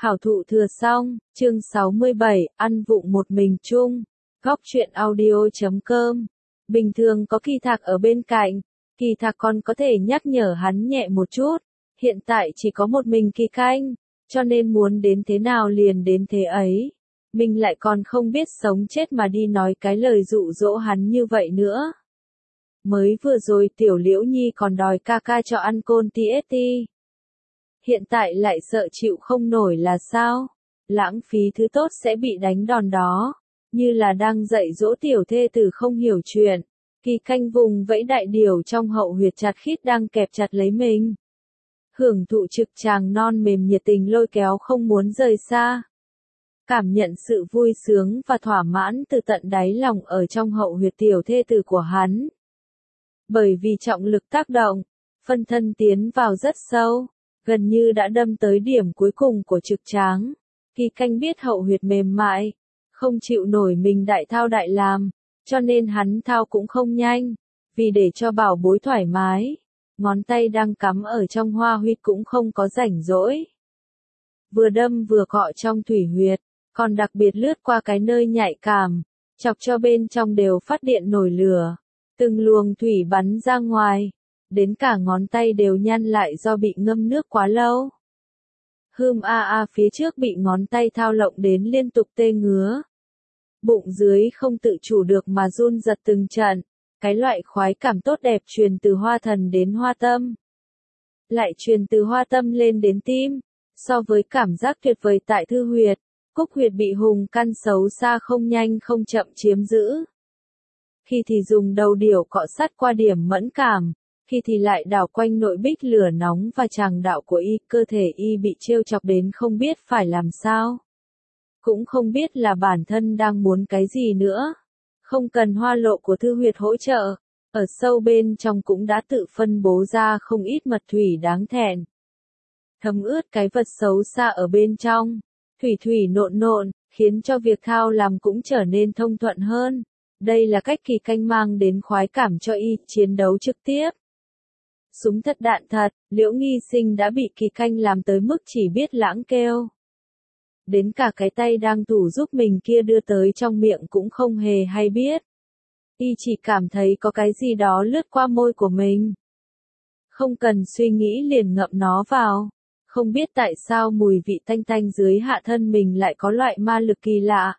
Khảo thụ thừa xong, chương 67, ăn vụng một mình chung. Góc truyện audio.com. Bình thường có Kỳ Thạc ở bên cạnh, Kỳ Thạc còn có thể nhắc nhở hắn nhẹ một chút. Hiện tại chỉ có một mình Kỳ Canh, cho nên muốn đến thế nào liền đến thế ấy. Mình lại còn không biết sống chết mà đi nói cái lời dụ dỗ hắn như vậy nữa. Mới vừa rồi Tiểu Liễu Nhi còn đòi ca ca cho ăn côn TST. Hiện tại lại sợ chịu không nổi là sao? Lãng phí thứ tốt sẽ bị đánh đòn đó. Như là đang dạy dỗ tiểu thê tử không hiểu chuyện. Kỳ Canh vùng vẫy đại điều trong hậu huyệt chặt khít đang kẹp chặt lấy mình. Hưởng thụ trực tràng non mềm nhiệt tình lôi kéo không muốn rời xa. Cảm nhận sự vui sướng và thỏa mãn từ tận đáy lòng ở trong hậu huyệt tiểu thê tử của hắn. Bởi vì trọng lực tác động, phân thân tiến vào rất sâu, gần như đã đâm tới điểm cuối cùng của trực tráng. Kỳ Canh biết hậu huyệt mềm mại, không chịu nổi mình đại thao đại làm, cho nên hắn thao cũng không nhanh, vì để cho bảo bối thoải mái. Ngón tay đang cắm ở trong hoa huyệt cũng không có rảnh rỗi. Vừa đâm vừa cọ trong thủy huyệt, còn đặc biệt lướt qua cái nơi nhạy cảm, chọc cho bên trong đều phát điện nổi lửa. Từng luồng thủy bắn ra ngoài, đến cả ngón tay đều nhăn lại do bị ngâm nước quá lâu. Phía trước bị ngón tay thao lộng đến liên tục tê ngứa. Bụng dưới không tự chủ được mà run giật từng trận, cái loại khoái cảm tốt đẹp truyền từ hoa thần đến hoa tâm. Lại truyền từ hoa tâm lên đến tim, so với cảm giác tuyệt vời tại thư huyệt, cúc huyệt bị hùng căn xấu xa không nhanh không chậm chiếm giữ. Khi thì dùng đầu điểu cọ sát qua điểm mẫn cảm, khi thì lại đảo quanh nội bích lửa nóng và tràng đạo của y, cơ thể y bị trêu chọc đến không biết phải làm sao. Cũng không biết là bản thân đang muốn cái gì nữa. Không cần hoa lộ của thư huyệt hỗ trợ, ở sâu bên trong cũng đã tự phân bố ra không ít mật thủy đáng thẹn. Thấm ướt cái vật xấu xa ở bên trong, thủy nộn nộn, khiến cho việc thao làm cũng trở nên thông thuận hơn. Đây là cách Kỳ Canh mang đến khoái cảm cho y, chiến đấu trực tiếp. Súng thật đạn thật, Liễu Nghi Sinh đã bị Kỳ Canh làm tới mức chỉ biết lãng kêu. Đến cả cái tay đang thủ giúp mình kia đưa tới trong miệng cũng không hề hay biết. Y chỉ cảm thấy có cái gì đó lướt qua môi của mình. Không cần suy nghĩ liền ngậm nó vào. Không biết tại sao mùi vị tanh tanh dưới hạ thân mình lại có loại ma lực kỳ lạ.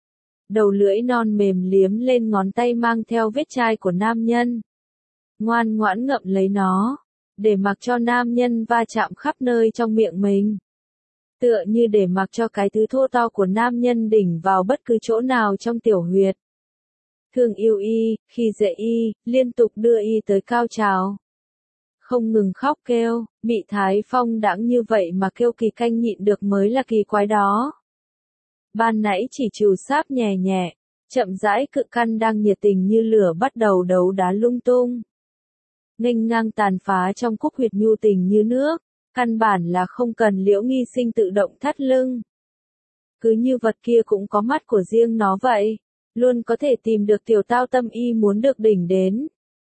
Đầu lưỡi non mềm liếm lên ngón tay mang theo vết chai của nam nhân. Ngoan ngoãn ngậm lấy nó, để mặc cho nam nhân va chạm khắp nơi trong miệng mình. Tựa như để mặc cho cái thứ thô to của nam nhân đỉnh vào bất cứ chỗ nào trong tiểu huyệt. Thương yêu y, khi dễ y, liên tục đưa y tới cao trào. Không ngừng khóc kêu, bị Thái Phong đãng như vậy mà kêu Kỳ Canh nhịn được mới là kỳ quái đó. Ban nãy chỉ trù sáp nhẹ nhẹ, chậm rãi cự căn đang nhiệt tình như lửa bắt đầu đấu đá lung tung. Nghênh ngang tàn phá trong cúc huyệt nhu tình như nước, căn bản là không cần Liễu Nghi Sinh tự động thắt lưng. Cứ như vật kia cũng có mắt của riêng nó vậy, luôn có thể tìm được tiểu tao tâm y muốn được đỉnh đến.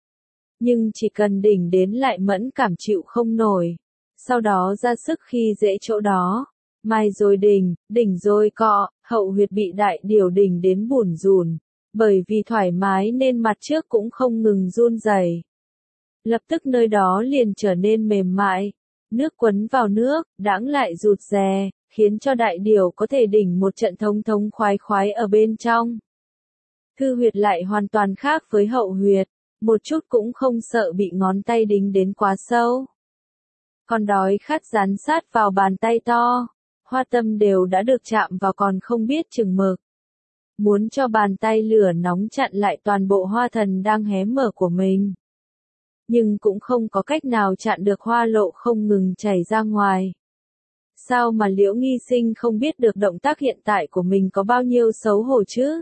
Nhưng chỉ cần đỉnh đến lại mẫn cảm chịu không nổi, sau đó ra sức khi dễ chỗ đó, mai rồi đỉnh rồi cọ, hậu huyệt bị đại điều đỉnh đến bủn rủn, bởi vì thoải mái nên mặt trước cũng không ngừng run rẩy. Lập tức nơi đó liền trở nên mềm mại, nước quấn vào nước, đãng lại rụt rè, khiến cho đại điều có thể đỉnh một trận thống khoái khoái ở bên trong. Thư huyệt lại hoàn toàn khác với hậu huyệt, một chút cũng không sợ bị ngón tay đính đến quá sâu. Còn đói khát dán sát vào bàn tay to, hoa tâm đều đã được chạm vào còn không biết chừng mực. Muốn cho bàn tay lửa nóng chặn lại toàn bộ hoa thần đang hé mở của mình. Nhưng cũng không có cách nào chặn được hoa lộ không ngừng chảy ra ngoài. Sao mà Liễu Nghi Sinh không biết được động tác hiện tại của mình có bao nhiêu xấu hổ chứ?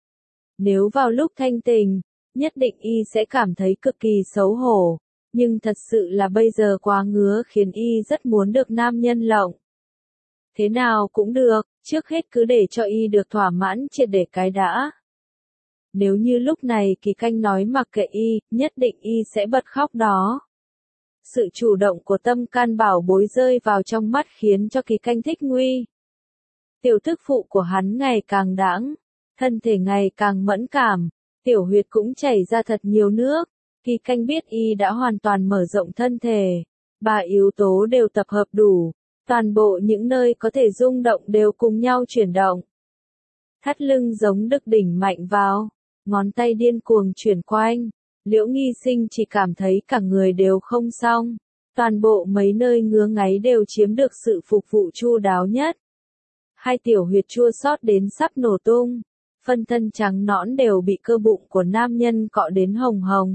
Nếu vào lúc thanh tình, nhất định y sẽ cảm thấy cực kỳ xấu hổ, nhưng thật sự là bây giờ quá ngứa khiến y rất muốn được nam nhân lộng. Thế nào cũng được, trước hết cứ để cho y được thỏa mãn triệt để cái đã. Nếu như lúc này Kỳ Canh nói mặc kệ y, nhất định y sẽ bật khóc đó. Sự chủ động của tâm can bảo bối rơi vào trong mắt khiến cho Kỳ Canh thích nguy. Tiểu thức phụ của hắn ngày càng đãng, thân thể ngày càng mẫn cảm, tiểu huyệt cũng chảy ra thật nhiều nước. Kỳ Canh biết y đã hoàn toàn mở rộng thân thể, ba yếu tố đều tập hợp đủ, toàn bộ những nơi có thể rung động đều cùng nhau chuyển động. Thắt lưng giống đực đỉnh mạnh vào, ngón tay điên cuồng chuyển quanh, Liễu Nghi Sinh chỉ cảm thấy cả người đều không xong, toàn bộ mấy nơi ngứa ngáy đều chiếm được sự phục vụ chu đáo nhất. Hai tiểu huyệt chua xót đến sắp nổ tung, phân thân trắng nõn đều bị cơ bụng của nam nhân cọ đến hồng hồng.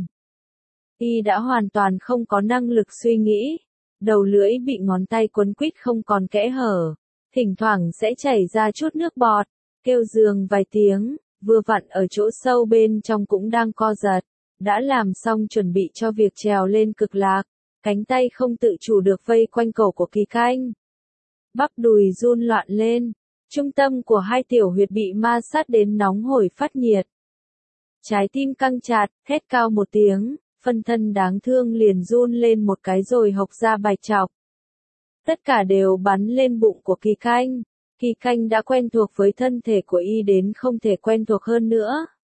Y đã hoàn toàn không có năng lực suy nghĩ, đầu lưỡi bị ngón tay quấn quýt không còn kẽ hở, thỉnh thoảng sẽ chảy ra chút nước bọt, kêu giường vài tiếng, vừa vặn ở chỗ sâu bên trong cũng đang co giật, đã làm xong chuẩn bị cho việc trèo lên cực lạc, cánh tay không tự chủ được vây quanh cổ của Kỳ Canh. Bắp đùi run loạn lên, trung tâm của hai tiểu huyệt bị ma sát đến nóng hổi phát nhiệt. Trái tim căng chặt, hét cao một tiếng, phân thân đáng thương liền run lên một cái rồi hộc ra bạch chọc. Tất cả đều bắn lên bụng của Kỳ Canh. Kỳ Canh đã quen thuộc với thân thể của y đến không thể quen thuộc hơn nữa.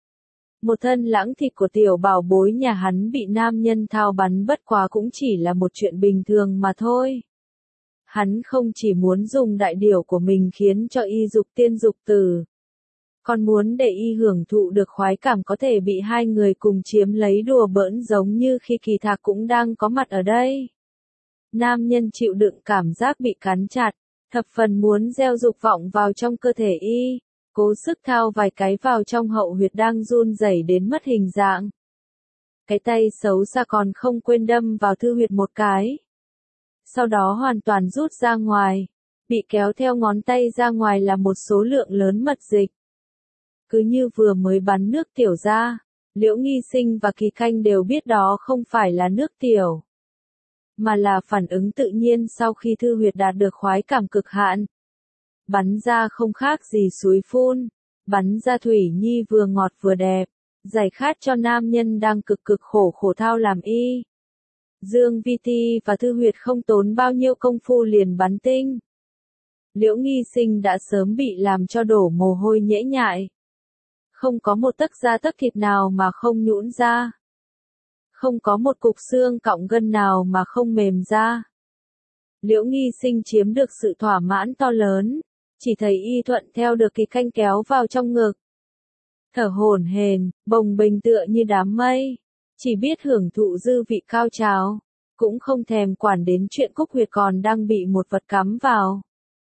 Một thân lãng thịt của tiểu bảo bối nhà hắn bị nam nhân thao bắn bất quá cũng chỉ là một chuyện bình thường mà thôi. Hắn không chỉ muốn dùng đại điểu của mình khiến cho y dục tiên dục tử, còn muốn để y hưởng thụ được khoái cảm có thể bị hai người cùng chiếm lấy đùa bỡn giống như khi Kỳ Thạc cũng đang có mặt ở đây. Nam nhân chịu đựng cảm giác bị cắn chặt, thập phần muốn gieo dục vọng vào trong cơ thể y, cố sức thao vài cái vào trong hậu huyệt đang run rẩy đến mất hình dạng. Cái tay xấu xa còn không quên đâm vào thư huyệt một cái. Sau đó hoàn toàn rút ra ngoài, bị kéo theo ngón tay ra ngoài là một số lượng lớn mật dịch. Cứ như vừa mới bắn nước tiểu ra, Liễu Nghi Sinh và Kỳ Canh đều biết đó không phải là nước tiểu, mà là phản ứng tự nhiên sau khi thư huyệt đạt được khoái cảm cực hạn. Bắn ra không khác gì suối phun, bắn ra thủy nhi vừa ngọt vừa đẹp, giải khát cho nam nhân đang cực cực khổ thao làm y. Dương Vi Ti và thư huyệt không tốn bao nhiêu công phu liền bắn tinh. Liễu Nghi Sinh đã sớm bị làm cho đổ mồ hôi nhễ nhại. Không có một tấc da tấc thịt nào mà không nhũn ra. Không có một cục xương cọng gân nào mà không mềm ra. Liễu Nghi Sinh chiếm được sự thỏa mãn to lớn, chỉ thấy y thuận theo được Kỳ Canh kéo vào trong ngực. Thở hổn hển, bồng bềnh tựa như đám mây, chỉ biết hưởng thụ dư vị cao trào, cũng không thèm quản đến chuyện cúc huyệt còn đang bị một vật cắm vào.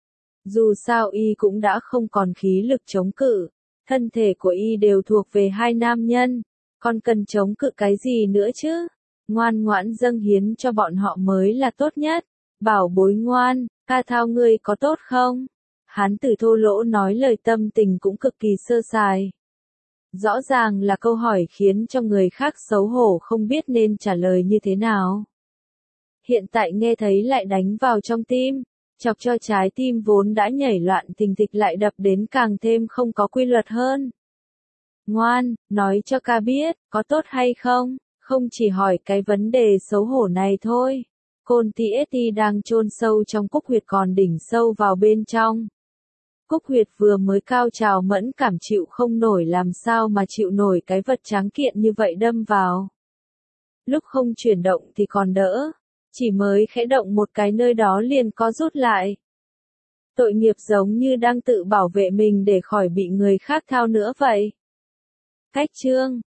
Dù sao y cũng đã không còn khí lực chống cự, thân thể của y đều thuộc về hai nam nhân, còn cần chống cự cái gì nữa chứ? Ngoan ngoãn dâng hiến cho bọn họ mới là tốt nhất. Bảo bối ngoan, ca thao ngươi có tốt không? Hán tử thô lỗ nói lời tâm tình cũng cực kỳ sơ sài. Rõ ràng là câu hỏi khiến cho người khác xấu hổ không biết nên trả lời như thế nào. Hiện tại nghe thấy lại đánh vào trong tim, chọc cho trái tim vốn đã nhảy loạn thình thịch lại đập đến càng thêm không có quy luật hơn. Ngoan, nói cho ca biết, có tốt hay không? Không chỉ hỏi cái vấn đề xấu hổ này thôi. Côn TST đang chôn sâu trong cúc huyệt còn đỉnh sâu vào bên trong. Cúc huyệt vừa mới cao trào mẫn cảm chịu không nổi làm sao mà chịu nổi cái vật tráng kiện như vậy đâm vào. Lúc không chuyển động thì còn đỡ, chỉ mới khẽ động một cái nơi đó liền có rút lại. Tội nghiệp giống như đang tự bảo vệ mình để khỏi bị người khác thao nữa vậy. Cách chương